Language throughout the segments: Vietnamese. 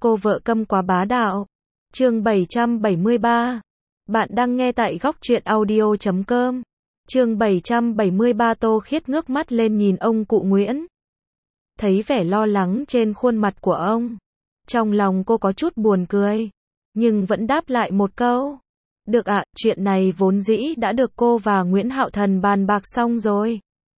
Cô vợ câm quá bá đạo. Chương 773. Bạn đang nghe tại góc truyện audio.com. Chương 773. Tô Khiết ngước mắt lên nhìn ông cụ Nguyễn. Thấy vẻ lo lắng trên khuôn mặt của ông. Trong lòng cô có chút buồn cười. Nhưng vẫn đáp lại một câu. Được ạ, chuyện này vốn dĩ đã được cô và Nguyễn Hạo Thần bàn bạc xong rồi.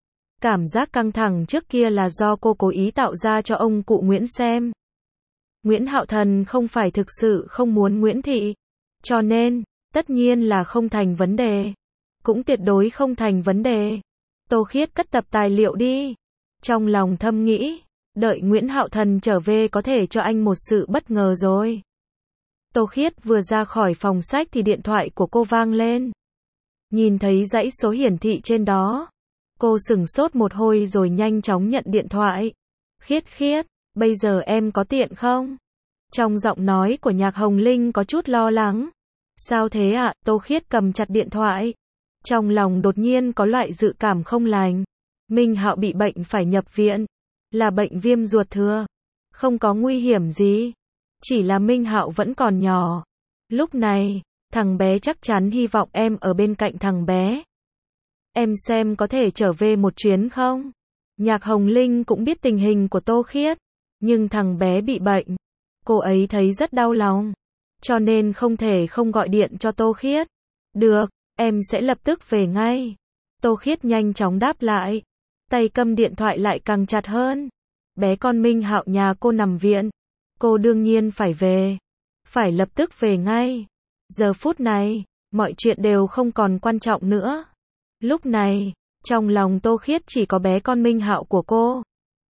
Cảm giác căng thẳng trước kia là do cô cố ý tạo ra cho ông cụ Nguyễn xem. Nguyễn Hạo Thần không phải thực sự không muốn Nguyễn Thị. Cho nên, tất nhiên là không thành vấn đề. Cũng tuyệt đối không thành vấn đề. Tô Khiết cất tập tài liệu đi. Trong lòng thầm nghĩ, đợi Nguyễn Hạo Thần trở về có thể cho anh một sự bất ngờ rồi. Tô Khiết vừa ra khỏi phòng sách thì điện thoại của cô vang lên. Nhìn thấy dãy số hiển thị trên đó. Cô sửng sốt một hồi rồi nhanh chóng nhận điện thoại. Khiết, bây giờ em có tiện không? Trong giọng nói của Nhạc Hồng Linh có chút lo lắng. Sao thế ạ? Tô Khiết cầm chặt điện thoại. Trong lòng đột nhiên có loại dự cảm không lành. Minh Hạo bị bệnh phải nhập viện. Là bệnh viêm ruột thừa. Không có nguy hiểm gì. Chỉ là Minh Hạo vẫn còn nhỏ. Lúc này, thằng bé chắc chắn hy vọng em ở bên cạnh thằng bé. Em xem có thể trở về một chuyến không? Nhạc Hồng Linh cũng biết tình hình của Tô Khiết. Nhưng thằng bé bị bệnh. Cô ấy thấy rất đau lòng. Cho nên không thể không gọi điện cho Tô Khiết. Được, em sẽ lập tức về ngay. Tô Khiết nhanh chóng đáp lại. Tay cầm điện thoại lại càng chặt hơn. Bé con Minh Hạo nhà cô nằm viện. Cô đương nhiên phải về. Phải lập tức về ngay. Giờ phút này, mọi chuyện đều không còn quan trọng nữa. Lúc này, trong lòng Tô Khiết chỉ có bé con Minh Hạo của cô.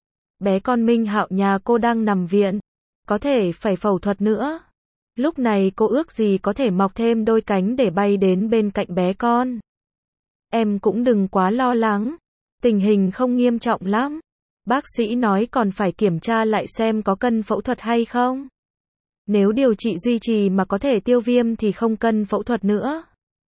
Bé con Minh Hạo nhà cô đang nằm viện. Có thể phải phẫu thuật nữa. Lúc này cô ước gì có thể mọc thêm đôi cánh để bay đến bên cạnh bé con. Em cũng đừng quá lo lắng. Tình hình không nghiêm trọng lắm. Bác sĩ nói còn phải kiểm tra lại xem có cần phẫu thuật hay không. Nếu điều trị duy trì mà có thể tiêu viêm thì không cần phẫu thuật nữa.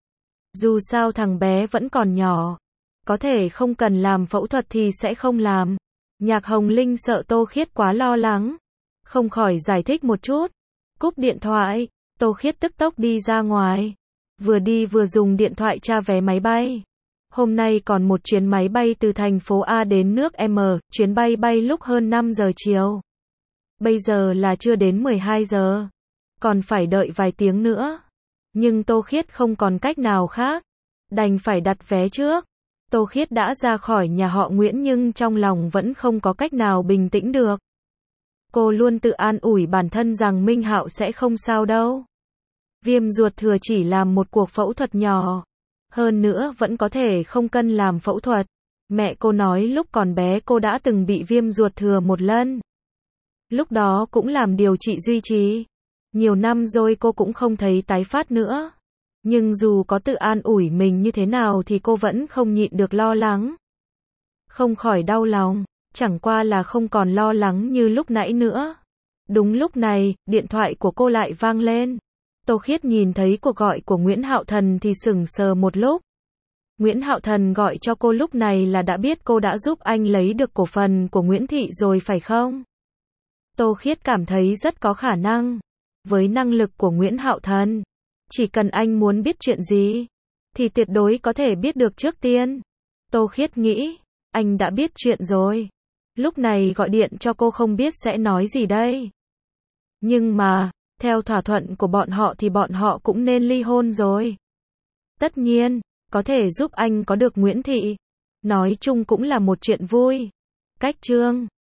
Dù sao thằng bé vẫn còn nhỏ. Có thể không cần làm phẫu thuật thì sẽ không làm. Nhạc Hồng Linh sợ Tô Khiết quá lo lắng. Không khỏi giải thích một chút. Cúp điện thoại, Tô Khiết tức tốc đi ra ngoài. Vừa đi vừa dùng điện thoại tra vé máy bay. Hôm nay còn một chuyến máy bay từ thành phố A đến nước M, chuyến bay bay lúc hơn 5 giờ chiều. Bây giờ là chưa đến 12 giờ. Còn phải đợi vài tiếng nữa. Nhưng Tô Khiết không còn cách nào khác. Đành phải đặt vé trước. Tô Khiết đã ra khỏi nhà họ Nguyễn nhưng trong lòng vẫn không có cách nào bình tĩnh được. Cô luôn tự an ủi bản thân rằng Minh Hạo sẽ không sao đâu. Viêm ruột thừa chỉ làm một cuộc phẫu thuật nhỏ. Hơn nữa vẫn có thể không cần làm phẫu thuật. Mẹ cô nói lúc còn bé cô đã từng bị viêm ruột thừa một lần. Lúc đó cũng làm điều trị duy trì. Nhiều năm rồi cô cũng không thấy tái phát nữa. Nhưng dù có tự an ủi mình như thế nào thì cô vẫn không nhịn được lo lắng. Không khỏi đau lòng. Chẳng qua là không còn lo lắng như lúc nãy nữa. Đúng lúc này, điện thoại của cô lại vang lên. Tô Khiết nhìn thấy cuộc gọi của Nguyễn Hạo Thần thì sững sờ một lúc. Nguyễn Hạo Thần gọi cho cô lúc này là đã biết cô đã giúp anh lấy được cổ phần của Nguyễn Thị rồi phải không? Tô Khiết cảm thấy rất có khả năng. Với năng lực của Nguyễn Hạo Thần, chỉ cần anh muốn biết chuyện gì, thì tuyệt đối có thể biết được trước tiên. Tô Khiết nghĩ, anh đã biết chuyện rồi. Lúc này gọi điện cho cô không biết sẽ nói gì đây. Nhưng mà, theo thỏa thuận của bọn họ thì bọn họ cũng nên ly hôn rồi. Tất nhiên, có thể giúp anh có được Nguyễn Thị. Nói chung cũng là một chuyện vui. Cách chương